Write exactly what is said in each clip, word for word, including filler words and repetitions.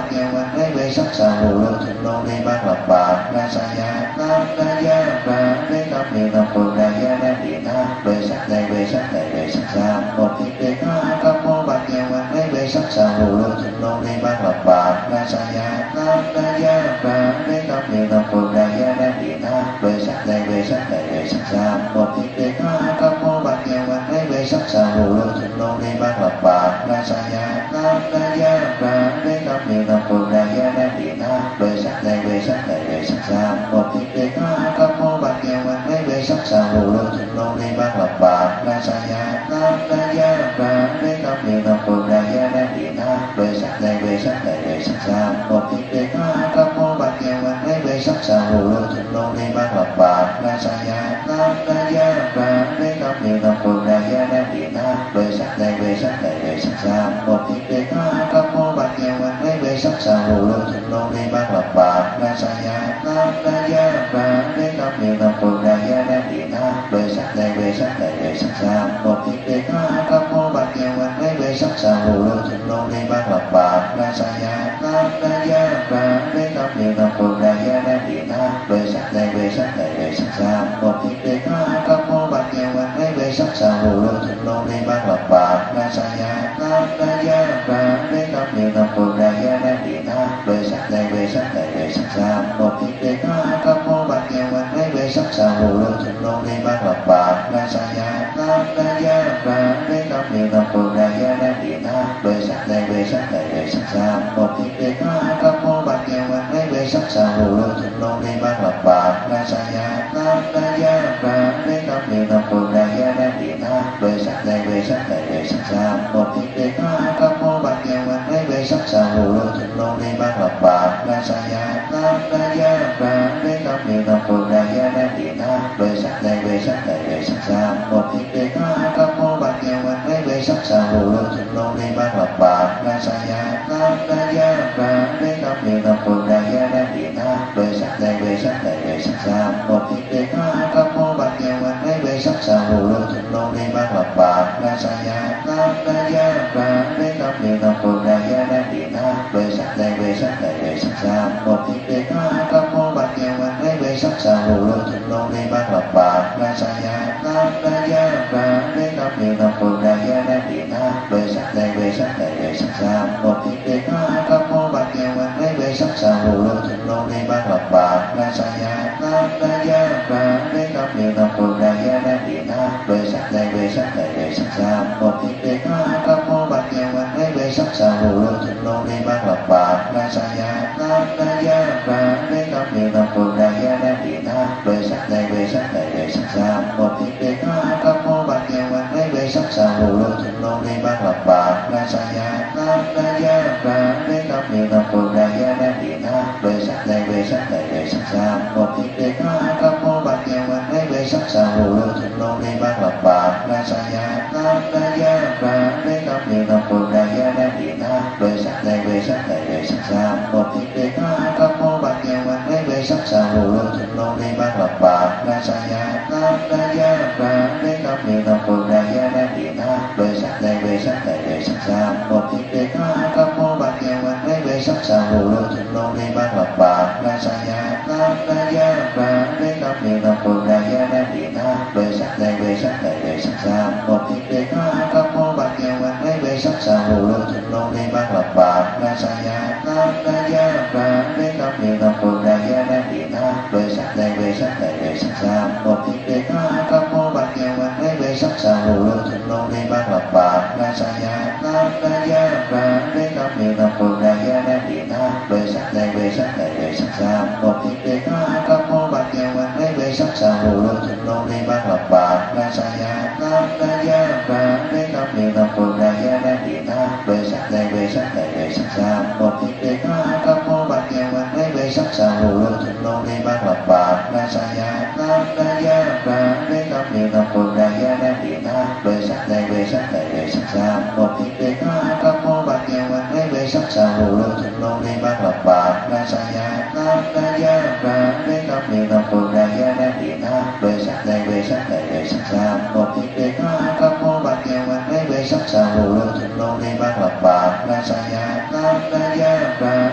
kiều văn lấy về sắc xà hồ lô thịnh lô đi ban lập bạc ra sa ya nam na ya ra đế nam niệm nam phù na ya na điện na về sắc này về sắc này về sắc xa một thiết đề na các mô bạc kiều văn lấy về sắc xà hồ lô thịnh lô đi ban lập bạc ra sa ya nam na ya ra đế nam niệm nam phù na ya na điện na về sắc này về sắc này về sắc xa một thiết đề na các mô bạc kiều văn lấy về sắc xà hồ lô thịnh lô đi ban lập bạc ra sa ya nam na ya ra đế nam niệm nam phù na ya na điện na về sắc này về sắc này về sắc xa một thiết đề na các mô bạc kiều văn lấy về sắc xà hồ lô thịnh lô đi ban lập bạc ra sa ya nam na ya ra đế nam niệm nam phù na ya na điện na về sắc này về sắc này về sắc xa một thiết đề na các mô bạc kiều văn lấy về sắc xà hồ lô thịnh lô đi ban lập bạc ra sa ya nam na ya ra đế nam niệm nam phù na ya na điện na về sắc này về sắc này về sắc xa một thiết đề na các mô bạc kiều văn lấy về sắc xà hồ lô thịnh lô đi ban lập bạc ra sa ya nam na ya ra đế nam niệm nam phù na ya na điện na về sắc này về sắc này về sắc xa một thiết đề na các mô bạc kiều văn lấy về sắc xà hồ lô thịnh lô đi ban lập bạc ra sa ya nam na ya ra đế nam niệm nam phù na ya na điện na về sắc này về sắc này về sắc xa một thiết đề na các mô bạc kiều văn lấy về sắc xà hồ lô thịnh lô đi ban lập bạc ra sa ya nam na ya ra đế nam niệm nam phù na ya na điện na về sắc này về sắc này về sắc xa một thiết đề na các mô bạc kiều văn lấy về sắc xà hồ lô thịnh lô đi ban lập bạc ra sa ya nam na ya ra đế nam niệm nam phù na ya na điện na về sắc này về sắc này về sắc xa một thiết đề na các mô bạc kiều văn lấy về sắc xà hồ lô thịnh lô đi ban lập bạc ra sa ya nam na ya ra đế nam niệm nam phù na ya na điện na về sắc này về sắc này về sắc xa một thiết đề na các mô bạc kiều văn lấy về sắc xà hồ lô thịnh lô đi ban lập bạc ra sa ya nam na ya ra đế nam niệm nam phù na ya na điện na về sắc này về sắc này về sắc xa một thiết đề na các mô bạc kiều văn lấy về sắc xà hồ lô thịnh lô đi ban lập bạc ra sa ya nam na ya ra đế nam niệm nam phù na ya na điện na về sắc này về sắc này về sắc xa một thiết đề na các mô bạc kiều văn lấy về sắc xà hồ lô thịnh lô đi ban lập bạc ra sa ya nam na ya ra đế nam niệm nam phù na ya na điện na về sắc này về sắc này về sắc xa một thiết đề na các mô bạc kiều văn lấy về sắc xà hồ lô thịnh lô đi ban lập bạc ra sa ya nam na ya ra đế nam niệm nam phù na ya na điện na về sắc này về sắc này về sắc xa một thiết đề na các mô bạc kiều văn lấy về sắc xà hồ lô thịnh lô đi ban lập bạc ra sa ya nam na ya ra đế nam niệm nam phù na ya na điện na về sắc này về sắc này về sắc xa một thiết đề na các mô bạc kiều văn lấy về sắc xà hồ lô thịnh lô đi ban lập bạc ra sa ya nam na ya ra đế nam niệm nam phù na ya na điện na về sắc này về sắc này về sắc xa một thiết đề na các mô bạc kiều văn lấy về sắc xà hồ lô thịnh lô đi ban lập bạc ra sa ya nam na ya ra đế nam niệm nam phù na ya na điện na về sắc này về sắc này về sắc xa một thiết đề na các mô bạc kiều văn lấy về sắc xà hồ lô thịnh lô đi ban lập bạc ra sa ya nam na ya ra đế nam niệm nam phù na ya na điện na về sắc này về sắc này về sắc xa một thiết đề na các mô bạc kiều văn lấy về sắc xà hồ lô thịnh lô đi ban lập bạc ra sa ya nam na ya ra đế nam niệm nam phù na ya na điện na về sắc này về sắc này về sắc xa một thiết đề na các mô bạc kiều văn lấy về sắc xà hồ lô thịnh lô đi ban lập bạc ra sa ya nam na ya ra đế nam niệm nam phù na ya na điện na về sắc này về sắc này về sắc xa một thiết đề na các mô bạc kiều văn lấy về sắc xà hồ lô thịnh lô đi ban lập bạc ra sa ya nam na ya ra đế nam niệm nam phù na ya na điện na về sắc này về sắc này về sắc xa một thiết đề na các mô bạc kiều văn lấy về sắc xà hồ lô thịnh lô đi ban lập bạc ra sa ya nam na ya ra đế nam niệm nam phù na ya na điện na về sắc này về sắc này về sắc xa một thiết đề na các mô bạc kiều văn lấy về sắc xà hồ lô thịnh lô đi ban lập bạc ra sa ya nam na ya ra đế nam niệm nam phù na ya na điện na về sắc này về sắc này về sắc xa một thiết đề na các mô bạc kiều văn lấy về sắc xà hồ lô thịnh lô đi ban lập bạc ra sa ya nam na ya ra đế nam niệm nam phù na ya na điện na về sắc này về sắc này về sắc xa một thiết đề na các mô bạc kiều văn lấy về sắc xà hồ lô thịnh lô đi ban lập bạc ra sa ya nam na ya ra đế nam niệm nam phù na ya na điện na về sắc này về sắc này về sắc xa một thiết đề na các mô bạc kiều văn lấy về sắc xà hồ lô thịnh lô đi ban lập bạc ra sa ya nam na ya ra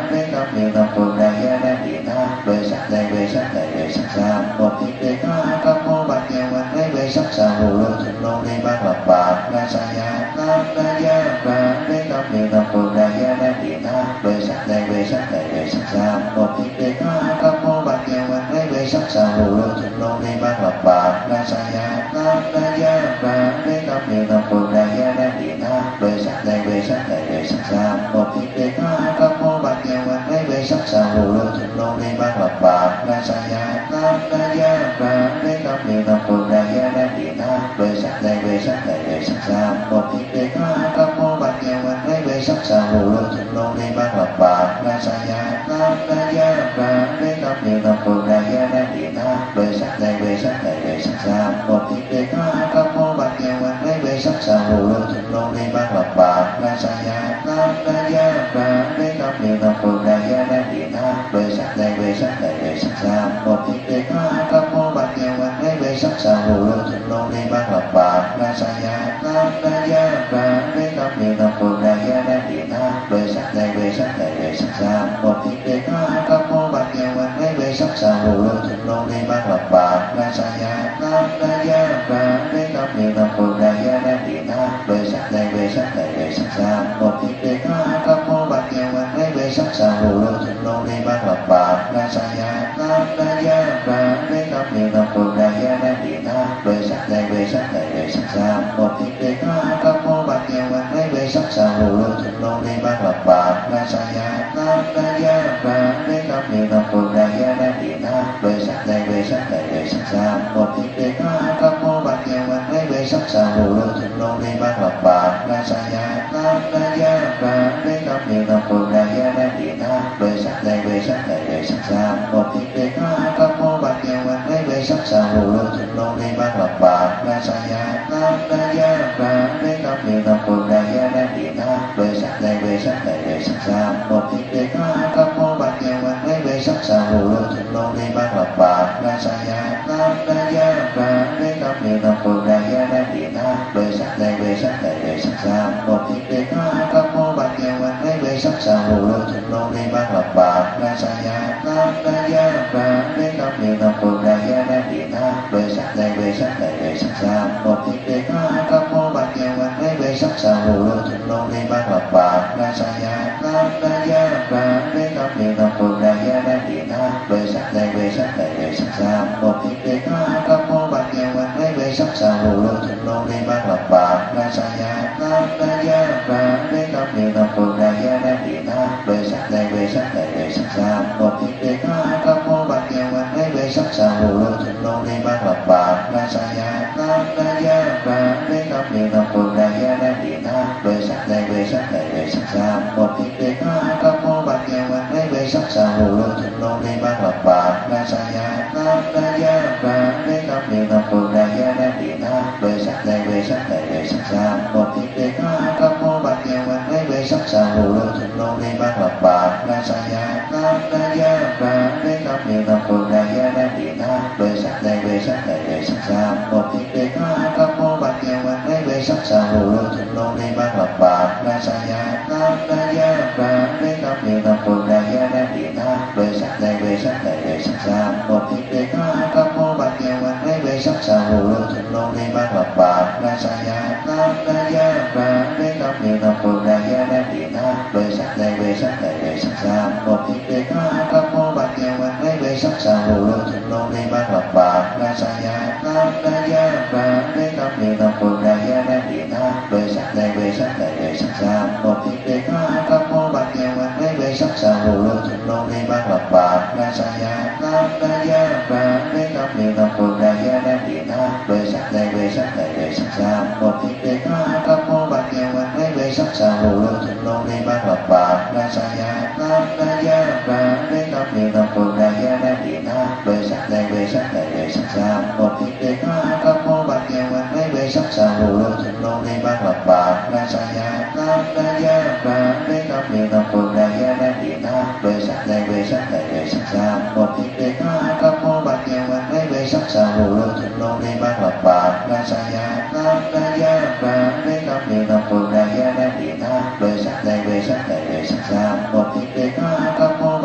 cấp nhiều năm phù đại gia đang điện ha về sắc đại về sắc đại về sắc sa một thiết điện ha cấp mô bạc nhiều mình lấy về sắc sa hù lô thịnh lô đi ban lập bạc ra sa gia nam đa gia và về cấp nhiều năm phù đại gia đang điện ha về sắc đại về sắc đại về sắc sa một thiết điện ha cấp mô bạc nhiều mình lấy về sắc sa hù lô thịnh lô đi ban lập bạc ra sa gia nam đa gia và về cấp nhiều năm phù đại gia đang điện ha về sắc đại về sắc đại về sắc sa một thiết điện ha cấp mô bạc nhiều mình lấy về sắc sa hù lô thịnh lô đi ban lập bạc ra sa gia nam đa gia và về cấp nhiều năm phù đại gia đang điện ha về sắc đại về sắc đại về sắc sa một thiết điện ha cấp mô bạc nhiều mình lấy về sắc sa hù lô thịnh lô đi ban lập bạc ra sa gia nam đa gia và về cấp nhiều năm phù đại gia đang điện ha về sắc đại về sắc đại về sắc sa một thiết điện ha cấp mô bạc nhiều mình lấy về sắc sa hù lô thịnh lô đi ban lập bạc ra sa gia nam đa gia và về cấp nhiều năm phù đại gia đang điện ha về sắc đại về sắc đại về sắc sa một thiết điện ha cấp mô bạc nhiều mình lấy về sắc sa hù lô thịnh lô đi ban lập bạc ra sa gia nam đa gia và về cấp nhiều năm phù đại gia đang điện ha về sắc đại về sắc đại về sắc sa một thiết điện ha cấp mô bạc nhiều mình lấy về sắc sa hù lô thịnh lô đi ban lập bạc ra sa gia nam đa gia và về cấp nhiều năm phù đại gia đang điện ha về sắc đại về sắc đại về sắc sa một thiết điện ha cấp mô bạc nhiều mình lấy về sắc sa hù lô thịnh lô đi ban lập bạc ra sa gia nam đa gia và về cấp nhiều năm phù đại gia đang điện ha về sắc đại về sắc đại về sắc sa một thiết điện ha cấp mô bạc nhiều mình lấy về sắc sa hù lô thịnh lô đi ban lập bạc ra sa gia nam đa gia và về cấp nhiều năm phù đại gia đang điện ha về sắc đại về sắc đại về sắc sa một thiết điện ha cấp mô bạc nhiều mình lấy về sắc sa hù lô thịnh lô đi ban lập bạc ra sa gia nam đa gia và về cấp nhiều năm phù đại gia đang điện ha về sắc đại về sắc đại về sắc sa một thiết điện ha cấp mô bạc nhiều mình lấy về sắc sa hù lô thịnh lô đi ban lập bạc ra sa gia nam đa gia và về cấp nhiều năm phù đại gia đang điện ha về sắc đại về sắc đại về sắc sa một thiết điện ha cấp mô bạc nhiều mình lấy về sắc sa hù lô thịnh lô đi ban lập bạc ra sa gia nam đa gia và về cấp nhiều năm phù đại gia đang điện ha về sắc đại về sắc đại về sắc sa một thiết điện ha cấp mô bạc nhiều mình lấy về sắc sa hù lô thịnh lô đi ban lập bạc ra sa gia nam đa gia và về cấp nhiều năm phù đại gia đang điện ha về sắc đại về sắc đại về sắc sa một thiết điện ha cấp mô bạc nhiều mình lấy về sắc sa hù lô thịnh lô đi ban lập bạc ra sa gia nam đa gia và về cấp nhiều năm phù đại gia đang điện ha về sắc đại về sắc đại về sắc sa một thiết điện ha cấp mô bạc nhiều mình lấy về sắc sa hù lô thịnh lô đi ban lập bạc ra sa gia nam đa gia và về cấp nhiều năm phù đại gia đang điện ha về sắc đại về sắc đại về sắc sa một thiết điện ha cấp mô bạc nhiều mình lấy về sắc sa hù lô thịnh lô đi ban lập bạc ra sa gia nam đa gia và về cấp nhiều năm phù đại gia đang điện ha về sắc đại về sắc đại về sắc sa một thiết điện ha cấp mô bạc nhiều mình lấy về sắc sa hù lô thịnh lô đi ban lập bạc ra sa gia nam đa gia và về cấp nhiều năm phù đại gia đang điện ha về sắc đại về sắc đại về sắc sa một thiết điện ha cấp mô bạc nhiều mình lấy về sắc sa hù lô thịnh lô đi ban lập bạc ra sa gia nam đa gia và về cấp nhiều năm phù đại gia đang điện ha về sắc đại về sắc đại về sắc sa một thiết điện ha cấp mô bạc nhiều mình lấy về sắc sa hù lô thịnh lô đi ban lập bạc ra sa gia nam đa gia và về cấp nhiều năm phù đại gia đang điện ha về sắc đại về sắc đại về sắc sa một thiết điện ha cấp mô bạc nhiều mình lấy về sắc sa hù lô thịnh lô đi ban lập bạc ra sa gia nam đa gia và về cấp nhiều năm phù đại gia đang điện ha về sắc đại về sắc đại về sắc sa một thiết điện ha cấp mô bạc nhiều mình lấy về sắc sa hù lô thịnh lô đi ban lập bạc ra sa gia nam đa gia và về cấp nhiều năm phù đại gia đang điện ha về sắc đại về sắc đại về sắc sa một thiết điện ha cấp mô bạc nhiều mình lấy về sắc sa hù lô thịnh lô đi ban lập bạc ra sa gia nam đa gia và về cấp nhiều năm phù đại gia đang điện ha về sắc đại về sắc đại về sắc sa một thiết điện ha cấp mô bạc nhiều mình lấy về sắc sa hù lô thịnh lô đi ban lập bạc ra sa gia nam đa gia và về cấp nhiều năm phù đại gia đang điện ha về sắc đại về sắc đại về sắc sa một thiết điện ha cấp mô bạc nhiều mình lấy về sắc sa hù lô thịnh lô đi ban lập bạc ra sa gia nam đa gia và về cấp nhiều năm phù đại gia đang điện ha về sắc đại về sắc đại về sắc sa một thiết điện ha cấp mô bạc nhiều mình lấy về sắc sa hù lô thịnh lô đi ban lập bạc ra sa gia nam đa gia và về cấp nhiều năm phù đại gia đang điện ha về sắc đại về sắc đại về sắc sa một thiết điện ha cấp mô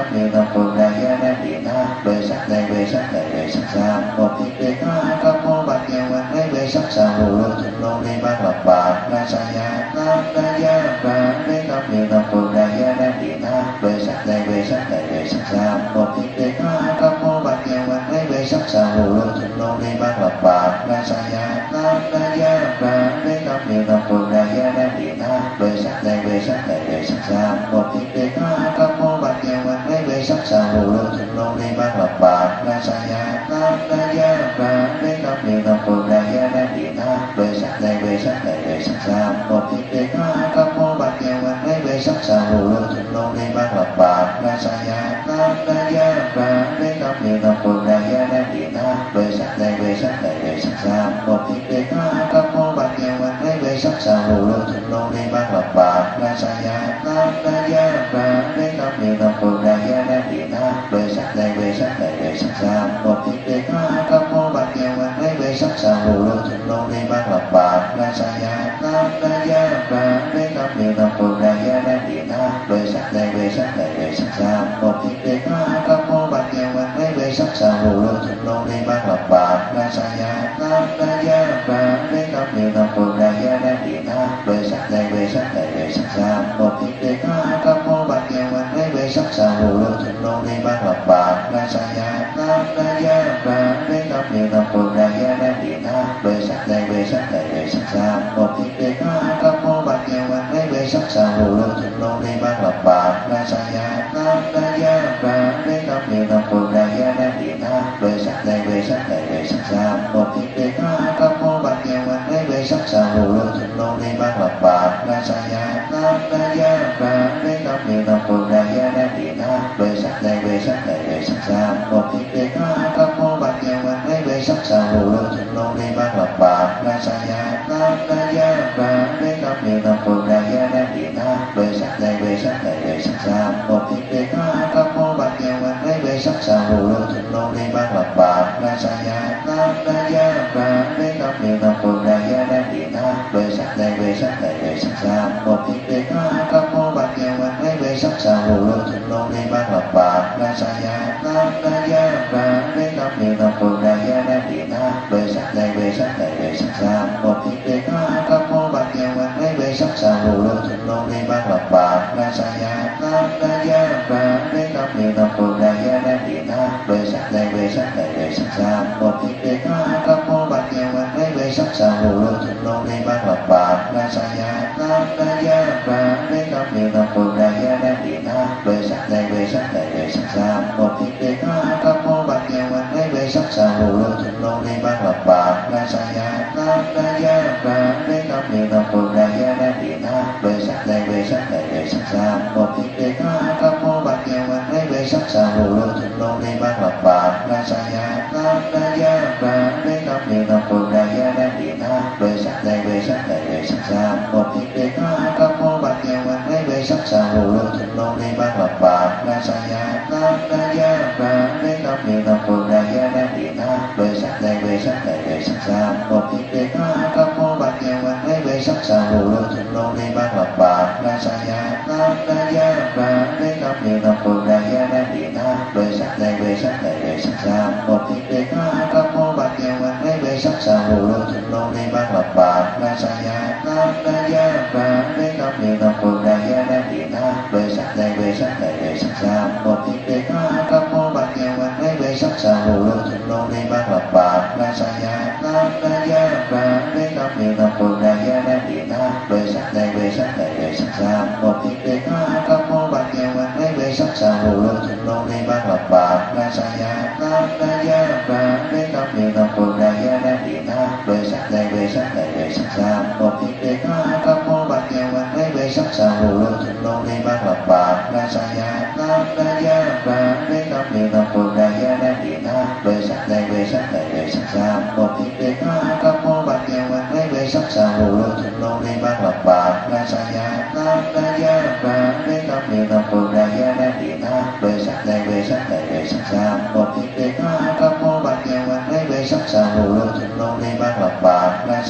cấp nhiều năm phường đại gia đang điện hát về sắc này về sắc này về sắc sam một thiết biệt hát cấp mô bạc nhiều mặt lấy về sắc sam lù lù thịnh lô đi bác lập bạc ra sa gia nam đại gia và về cấp nhiều năm phường đại gia đang điện hát về sắc này về sắc này về sắc sam một thiết biệt hát cấp mô bạc nhiều mặt lấy về sắc sam lù lù thịnh lô đi bác lập bạc ra sa gia nam đại gia và về cấp nhiều năm phường đại gia đang điện hát về sắc này về sắc này về sắc sam một thiết biệt hát cấp mô bạc nhiều mặt lấy về sắc sam lù lù thịnh lô đi bác lập bạc ra sa gia nam đại gia và về cấp nhiều năm phường đại gia đang điện hát về sắc này về sắc này về sắc sam một thiết biệt hát cấp mô bạc nhiều mặt lấy về sắc sam lù lù thịnh lô đi bác lập bạc ra sa gia nam đại gia và về cấp nhiều năm phường đại gia đang điện hát về sắc này về sắc này về sắc sam một thiết biệt hát cấp mô bạc nhiều mặt lấy về sắc sam lù lù thịnh lô đi bác lập bạc ra sa gia nam đại gia và về cấp nhiều năm phường đại gia đang điện hát về sắc này về sắc này về sắc sam một thiết biệt hát cấp mô bạc nhiều mặt lấy về sắc sam lù lù thịnh lô đi bác lập bạc ra sa gia nam đại gia và về cấp nhiều năm phường đại gia đang điện hát về sắc này về sắc này về sắc sam một thiết biệt hát cấp mô bạc nhiều mặt lấy về sắc sam lù lù thịnh lô đi bác lập bạc ra sa gia nam đại gia và về cấp nhiều năm phường đại gia đang điện hát về sắc này về sắc này về sắc sam một thiết biệt hát cấp mô bạc nhiều mặt lấy về sắc sam lù lù thịnh lô đi bác lập bạc ra sa gia nam đại gia và về cấp nhiều năm phường đại gia đang điện hát về sắc này về sắc này về sắc sam một thiết biệt hát cấp mô bạc nhiều mặt lấy về sắc sam lù lù thịnh lô đi bác lập bạc ra sa gia nam đại gia và về cấp nhiều năm phường đại gia đang điện hát về sắc này về sắc này về sắc sam một thiết biệt hát cấp mô bạc nhiều mặt lấy về sắc sam lù lù thịnh lô đi bác lập bạc ra sa gia nam đại gia và về cấp nhiều năm phường đại gia đang điện hát về sắc này về sắc này về sắc sam một thiết biệt hát cấp mô bạc nhiều mặt lấy về sắc sam lù lù thịnh lô đi bác lập bạc ra sa gia nam đại gia và về cấp nhiều năm phường đại gia đang điện hát về sắc này về sắc này về sắc sam một thiết biệt hát cấp mô bạc nhiều mặt lấy về sắc sam lù lù thịnh lô đi bác lập bạc ra sa gia nam đại gia và về cấp nhiều năm phường đại gia đang điện hát về sắc này về sắc này về sắc sam một thiết biệt hát cấp mô bạc nhiều mặt lấy về sắc sam lù lù thịnh lô đi bác lập bạc ra sa gia nam đại gia và về cấp nhiều năm phường đại gia đang điện hát về sắc này về sắc này về sắc sam một thiết biệt hát cấp mô bạc nhiều mặt lấy về sắc sam lù lù thịnh lô đi bác lập bạc ra sa gia nam đại gia và về cấp nhiều năm phường đại gia đang điện hát về sắc này về sắc này về sắc sam một thiết biệt hát cấp mô bạc nhiều mặt lấy về sắc sam lù lù thịnh lô đi bác lập bạc ra sa gia nam đại gia và về cấp nhiều năm phường đại gia đang điện hát về sắc này về sắc này về sắc sam một thiết biệt hát cấp mô bạc nhiều mặt lấy về sắc sam lù lù thịnh lô đi bác lập bạc ra sa gia nam đại gia và về cấp nhiều năm phường đại gia đang điện hát về sắc này về sắc này về sắc sam một thiết biệt hát cấp mô bạc nhiều mặt lấy về sắc sam lù lù thịnh lô đi bác lập bạc ra sa gia nam đại gia và về cấp nhiều năm phường đại gia đang điện hát về sắc này về sắc này về sắc sam một thiết biệt hát cấp mô bạc nhiều mặt lấy về sắc sam lù lù thịnh lô đi bác lập bạc ra sa gia nam đại gia và về cấp nhiều năm phường đại gia đang điện hát về sắc này về sắc này về sắc sam một thiết biệt hát cấp mô bạc nhiều mặt lấy về sắc sam lù lù thịnh lô đi bác lập bạc ra sa gia nam đại gia và về cấp nhiều năm phường đại gia đang điện hát về sắc này về sắc này về sắc sam một thiết biệt hát cấp mô bạc nhiều mặt lấy về sắc sam lù lù thịnh lô đi bác lập bạc ra sa gia nam đại gia và về cấp nhiều năm phường đại gia đang điện hát về sắc này về sắc này về sắc sam một thiết biệt hát cấp mô bạc nhiều mặt lấy về sắc sam lù lù thịnh lô đi bác lập bạc ra sa gia nam đại gia và về cấp nhiều năm phường đại gia đang điện hát về sắc này về sắc này về sắc sam một thiết biệt hát cấp mô bạc nhiều mặt lấy về sắc sam lù lù thịnh lô đi bác lập bạc ra sa gia nam đại gia và về cấp nhiều năm phường đại gia đang điện hát về sắc này về sắc này về sắc sam một thiết biệt hát cấp mô bạc nhiều mặt lấy về sắc sam lù lù thịnh lô đi bác lập bạc ra sa gia nam đại gia và về cấp nhiều năm phường đại gia đang điện hát về sắc này về sắc này về sắc sam một thiết biệt hát cấp mô bạc nhiều mặt lấy về sắc sam lù lù thịnh lô đi bác lập bạc ra sa gia nam đại gia và về cấp nhiều năm phường đại gia đang điện hát về sắc này về sắc này về sắc sam một thiết biệt hát cấp mô bạc nhiều mặt lấy về sắc sam lù lù thịnh lô đi bác lập bạc ra sa gia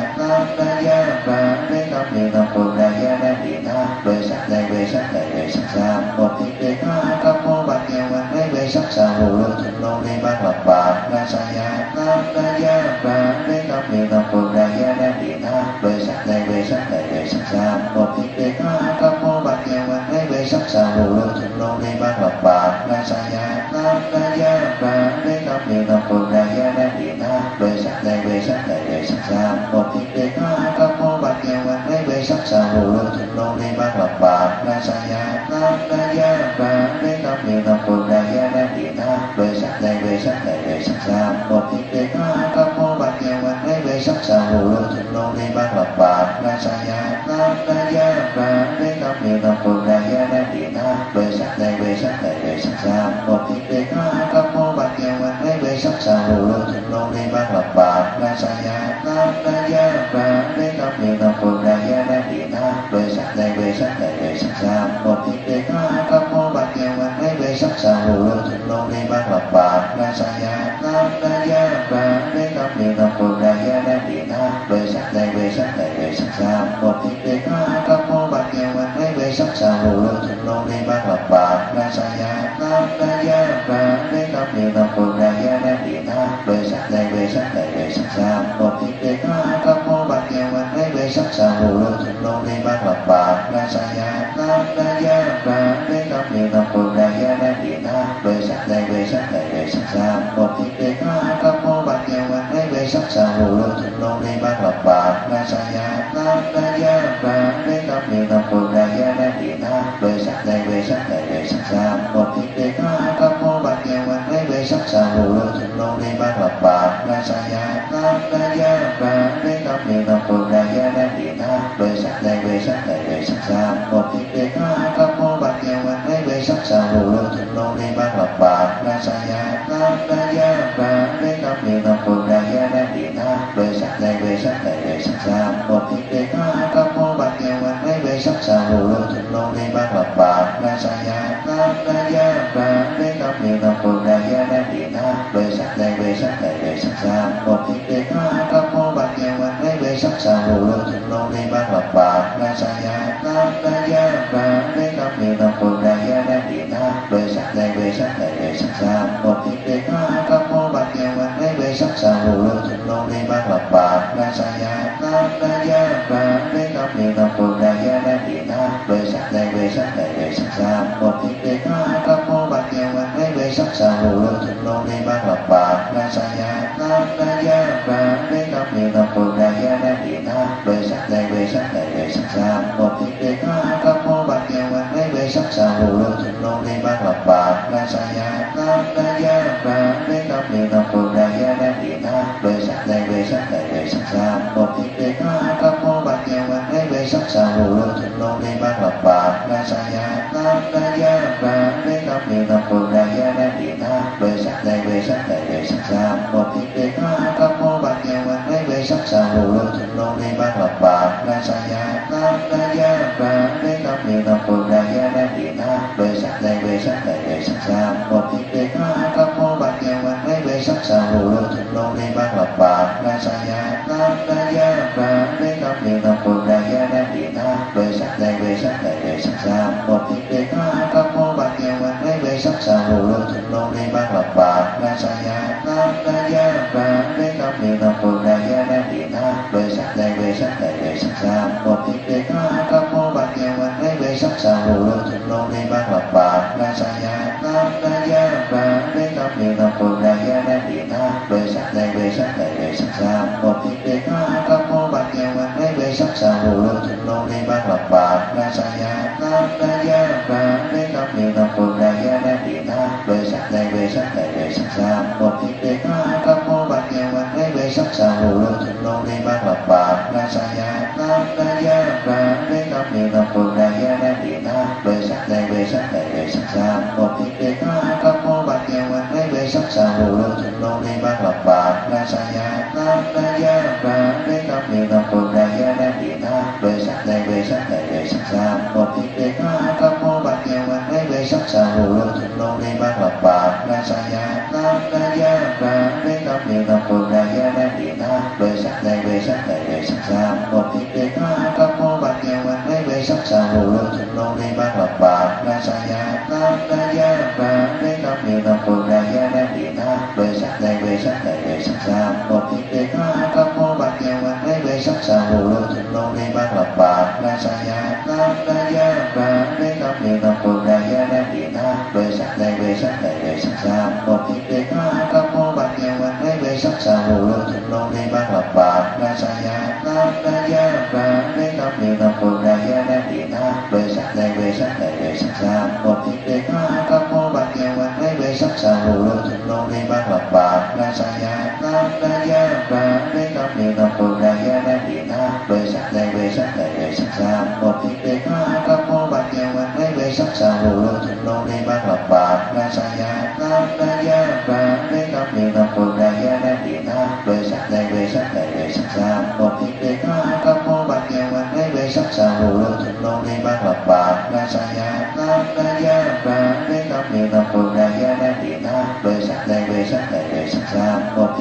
nam na ya ba đế nam niệm nam mô na ya na niệm nam về sắc này về sắc này về sắc sam một thiên đế na nam mô bát nhã văn đế về sắc sa mù lô thịnh lô ni ban lập bà na sa ya nam na ya ba đế nam niệm nam mô na ya na niệm nam về sắc này về sắc này về sắc sam một thiên đế na nam mô bát nhã văn đế về sắc sa mù lô thịnh lô ni ban lập bà na sa ya nam na ya ba đế nam niệm nam mô na ya na niệm nam về sắc này về sắc này về sắc sam một thiên đế na nam mô bát nhã văn đế về sắc sa mù lô thịnh lô ni ban lập bà na sa ya nam na ya ba đế nam niệm nam mô na ya na niệm nam về sắc này về sắc này về sắc sam một thiên đế na nam mô bát nhã văn đế về sắc sa mù lô thịnh lô ni ban lập bà na sa ya nam na ya ba đế nam niệm nam mô na ya na niệm nam về sắc này về sắc này về sắc sam một thiên đế na nam mô bát nhã văn đế về sắc sa mù lô thịnh lô ni ban lập bà na sa ya nam na ya ba đế nam niệm nam mô na ya na niệm nam về sắc này về sắc này về sắc sam một thiên đế na nam mô bát nhã văn đế về sắc sa mù lô thịnh lô ni ban lập bà na sa ya nam na ya ba đế nam niệm nam mô na ya na niệm nam về sắc này về sắc này về sắc sam một thiên đế na nam mô bát nhã văn đế về sắc sa mù lô thịnh lô ni ban lập bà na sa ya nam na ya ba đế nam niệm nam mô na ya na niệm nam về sắc này về sắc này về sắc sam một thiên đế na nam mô bát nhã văn đế về sắc sa mù lô thịnh lô ni ban lập bà na sa ya nam na ya ba đế nam niệm nam mô na ya na niệm nam về sắc này về sắc này về sắc sam một thiên đế na nam mô bát nhã văn đế về sắc sa mù lô thịnh lô ni ban lập bà na sa ya nam na ya ba đế nam niệm nam mô na ya na niệm nam về sắc này về sắc này về sắc sam một thiên đế na nam mô bát nhã văn đế về sắc sa mù lô thịnh lô ni ban lập bà na sa ya nam na ya ba đế nam niệm nam mô na ya na niệm nam về sắc này về sắc này về sắc sam một thiên đế na nam mô bát nhã văn đế về sắc sa mù lô thịnh lô ni ban lập bà na sa ya nam na ya ba đế nam niệm nam mô na ya na niệm nam về sắc này về sắc này về sắc sam một thiên đế na nam mô bát nhã văn đế về sắc sa mù lô thịnh lô ni ban lập bà na sa ya nam na ya ba đế nam niệm nam mô na ya na niệm nam về sắc này về sắc này về sắc sam một thiên đế na nam mô bát nhã văn đế về sắc sa mù lô thịnh lô ni ban lập bà na sa ya nam na ya ba đế nam niệm nam mô na ya na niệm nam về sắc này về sắc này về sắc sam một thiên đế na nam mô bát nhã văn đế về sắc sa mù lô thịnh lô ni ban lập bà na sa ya nam na ya ba đế nam niệm nam mô na ya na niệm nam về sắc này về sắc này về sắc sam một thiên đế na nam mô bát nhã văn đế về sắc sa mù lô thịnh lô ni ban lập bà na sa ya nam na ya ba đế nam niệm nam mô na ya na niệm nam về sắc này về sắc này về sắc sam một thiên đế na nam mô bát nhã văn đế về sắc sa mù lô thịnh lô ni ban lập bà na sa ya nam na ya ba đế nam niệm nam mô na ya na niệm nam về sắc này về sắc này về sắc sam một thiên đế na nam mô bát nhã văn đế về sắc sa mù lô thịnh lô ni ban lập bà na sa ya nam na ya ba đế nam niệm nam mô na ya na niệm nam về sắc này về sắc này về sắc sam một thiên đế na nam mô bát nhã văn đế về sắc sa mù lô thịnh lô ni ban lập bà na sa ya nam na ya ba đế nam niệm nam mô na ya na niệm nam về sắc này về sắc này về sắc sam một thiên đế na nam mô bát nhã văn đế về sắc sa mù lô thịnh lô ni ban lập bà na sa ya nam na ya ba đế nam niệm nam mô na ya na niệm nam về sắc này về sắc này về sắc sam một thiên đế na nam mô bát nhã văn đế về sắc sa mù lô thịnh lô ni ban lập bà na sa ya nam na ya ba đế nam niệm nam mô na ya na niệm nam về sắc này về sắc này về sắc sam một thiên đế na nam mô bát nhã văn đế về sắc sa mù lô thịnh lô ni ban lập bà na sa ya nam na ya ba đế nam niệm nam mô na ya na niệm nam về sắc này về sắc này về sắc sam một thiên đế na nam mô bát nhã văn đế về sắc sa mù lô thịnh lô ni ban lập bà na sa ya nam na ya ba đế nam niệm nam mô na ya na niệm nam về sắc này về sắc này về sắc sam một thiên đế na nam mô bát nhã văn đế về sắc sa mù lô thịnh lô ni ban lập bà na sa ya nam na ya ba đế nam niệm nam mô na ya na niệm nam về sắc này về sắc này về sắc sam một thiên đế na nam mô bát nhã văn đế về sắc sa mù lô thịnh lô ni ban lập bà na sa ya nam na ya ba đế nam niệm nam mô na ya na niệm nam về sắc này về sắc này về sắc sam một thiên đế na nam mô bát nhã văn đế về sắc sa mù lô thịnh lô ni ban lập bà na sa ya nam na ya ba đế nam niệm nam mô na ya na niệm nam về sắc này về sắc này về sắc โลวิบังลำบากนาสยามน้ำนายามาได้คำอยู่นำปูนายานาดีนาเวสักในเวสักในเวสักสามหมดที่เป็นห้าคำโมบักเกี่ยววันได้เวสักสามหูโลถึงโลวิบังลำบากนาสยามน้ำนายามาได้คำอยู่นำปูนายานาดีนาเวสักในเวสักในเวสักสามหมดที่เป็นห้าคำโมบักเกี่ยววันได้เวสักสามหูโลถึงโลวิบังลำบากนาสยามน้ำนายามาได้คำอยู่นำปูนายานาดีนาเวสักในเวสักในเวสักสามหมดที่เป็นห้าคำโมบักเกี่ยววันได้เวสักสามหูโลถึงโลวิบังลำบากนาสยามน้ำนายามาได้คำอยู่นำปูนายานาดีนาเวสักในเวสักในเวสักสามหมดที่เป็นห้าคำโมบักเกี่ยววันได้เวสักสามหูโลถึงโลวิบังลำบากนาสยามน้ำนายามาได้คำอยู่นำปูนายานาดีนาเวสักในเวสักในเวสักสามหมดที่เป็นห้าคำโมบักเกี่ยววันได้เวสักสามหูโลถึงโลวิบังลำบากนาสยามน้ำนายามาได้คำอยู่นำปูนายานาดีนาเวสักในเวสักในเวสักสามหมด